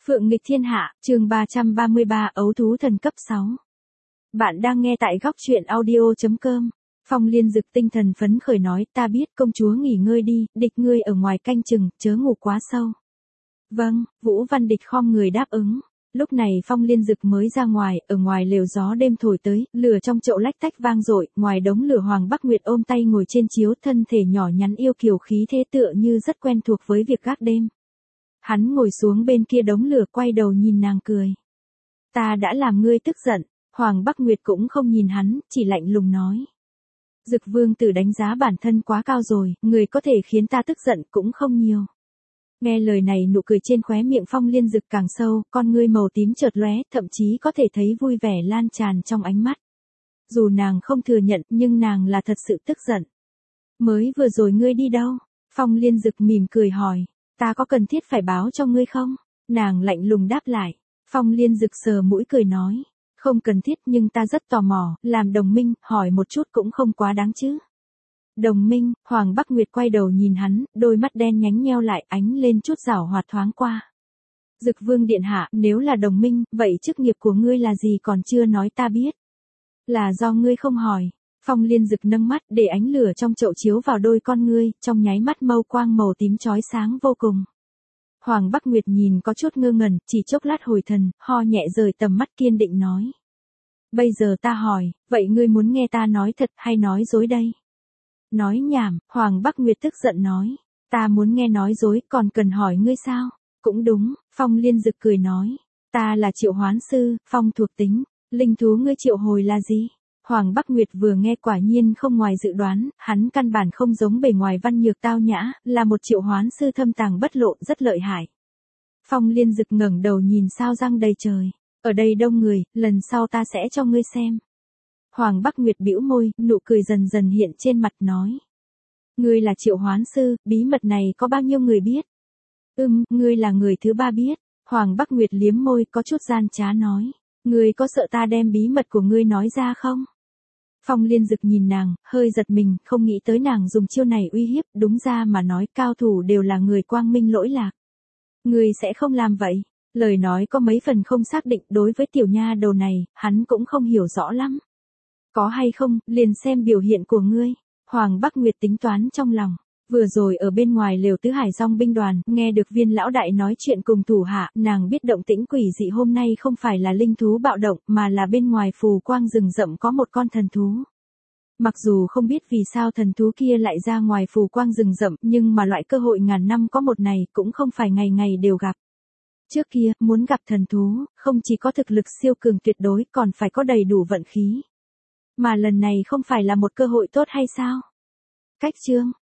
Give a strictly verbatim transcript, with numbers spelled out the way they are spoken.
Phượng nghịch thiên hạ, chương ba trăm ba mươi ba ấu thú thần cấp sáu. Bạn đang nghe tại góc truyện audio chấm com. Phong Liên Dực tinh thần phấn khởi nói, ta biết công chúa nghỉ ngơi đi, địch ngươi ở ngoài canh chừng, chớ ngủ quá sâu. Vâng, Vũ Văn Địch khom người đáp ứng. Lúc này Phong Liên Dực mới ra ngoài, ở ngoài lều gió đêm thổi tới, lửa trong chậu lách tách vang dội, ngoài đống lửa Hoàng Bắc Nguyệt ôm tay ngồi trên chiếu, thân thể nhỏ nhắn yêu kiều khí thế tựa như rất quen thuộc với việc gác đêm. Hắn ngồi xuống bên kia đống lửa quay đầu nhìn nàng cười. Ta đã làm ngươi tức giận, Hoàng Bắc Nguyệt cũng không nhìn hắn, chỉ lạnh lùng nói. Dực vương tử đánh giá bản thân quá cao rồi, người có thể khiến ta tức giận cũng không nhiều. Nghe lời này nụ cười trên khóe miệng Phong Liên Dực càng sâu, con ngươi màu tím chợt lóe, thậm chí có thể thấy vui vẻ lan tràn trong ánh mắt. Dù nàng không thừa nhận, nhưng nàng là thật sự tức giận. Mới vừa rồi ngươi đi đâu? Phong Liên Dực mỉm cười hỏi. Ta có cần thiết phải báo cho ngươi không? Nàng lạnh lùng đáp lại. Phong Liên Dực sờ mũi cười nói. Không cần thiết nhưng ta rất tò mò, làm đồng minh, hỏi một chút cũng không quá đáng chứ. Đồng minh, Hoàng Bắc Nguyệt quay đầu nhìn hắn, đôi mắt đen nhánh nheo lại, ánh lên chút giảo hoạt thoáng qua. Dực vương điện hạ, nếu là đồng minh, vậy chức nghiệp của ngươi là gì còn chưa nói ta biết. Là do ngươi không hỏi. Phong Liên Dực nâng mắt để ánh lửa trong chậu chiếu vào đôi con ngươi, trong nháy mắt mâu quang màu tím chói sáng vô cùng. Hoàng Bắc Nguyệt nhìn có chút ngơ ngẩn, chỉ chốc lát hồi thần, ho nhẹ rời tầm mắt kiên định nói. Bây giờ ta hỏi, vậy ngươi muốn nghe ta nói thật hay nói dối đây? Nói nhảm, Hoàng Bắc Nguyệt tức giận nói. Ta muốn nghe nói dối, còn cần hỏi ngươi sao? Cũng đúng, Phong Liên Dực cười nói. Ta là triệu hoán sư, phong thuộc tính, linh thú ngươi triệu hồi là gì? Hoàng Bắc Nguyệt vừa nghe quả nhiên không ngoài dự đoán, hắn căn bản không giống bề ngoài văn nhược tao nhã, là một triệu hoán sư thâm tàng bất lộ rất lợi hại. Phong Liên Dực ngẩng đầu nhìn sao răng đầy trời. Ở đây đông người, lần sau ta sẽ cho ngươi xem. Hoàng Bắc Nguyệt bĩu môi, nụ cười dần dần hiện trên mặt nói. Ngươi là triệu hoán sư, bí mật này có bao nhiêu người biết? Ừm, ngươi là người thứ ba biết. Hoàng Bắc Nguyệt liếm môi có chút gian trá nói. Ngươi có sợ ta đem bí mật của ngươi nói ra không? Phong Liên Dực nhìn nàng, hơi giật mình, không nghĩ tới nàng dùng chiêu này uy hiếp, đúng ra mà nói cao thủ đều là người quang minh lỗi lạc. Ngươi sẽ không làm vậy. Lời nói có mấy phần không xác định, đối với tiểu nha đầu này, hắn cũng không hiểu rõ lắm. Có hay không, liền xem biểu hiện của ngươi. Hoàng Bắc Nguyệt tính toán trong lòng. Vừa rồi ở bên ngoài lều tứ hải dòng binh đoàn, nghe được Viên lão đại nói chuyện cùng thủ hạ, nàng biết động tĩnh quỷ dị hôm nay không phải là linh thú bạo động, mà là bên ngoài phù quang rừng rậm có một con thần thú. Mặc dù không biết vì sao thần thú kia lại ra ngoài phù quang rừng rậm, nhưng mà loại cơ hội ngàn năm có một này cũng không phải ngày ngày đều gặp. Trước kia, muốn gặp thần thú, không chỉ có thực lực siêu cường tuyệt đối, còn phải có đầy đủ vận khí. Mà lần này không phải là một cơ hội tốt hay sao? Cách chương